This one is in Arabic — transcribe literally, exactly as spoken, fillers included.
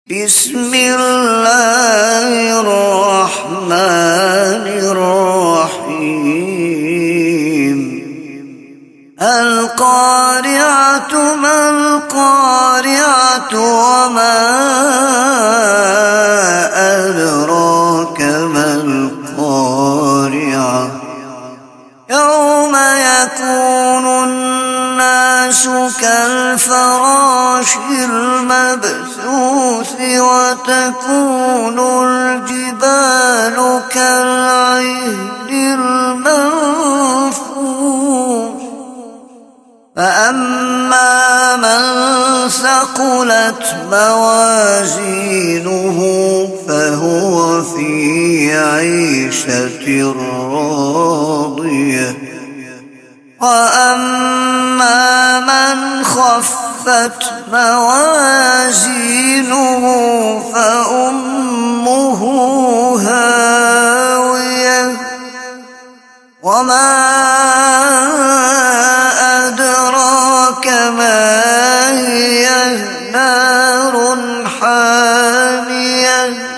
بسم الله الرحمن الرحيم القارعة ما القارعة وما أدراك ما القارعة يوم يكون الناس كالفراش المبثوث وتكون الجبال كالعهن المنفوش فأما من ثقلت موازينه فهو في عيشة راضية وأما من خفت موازينه فأمه هاوية وما أدراك ما هي نار حامية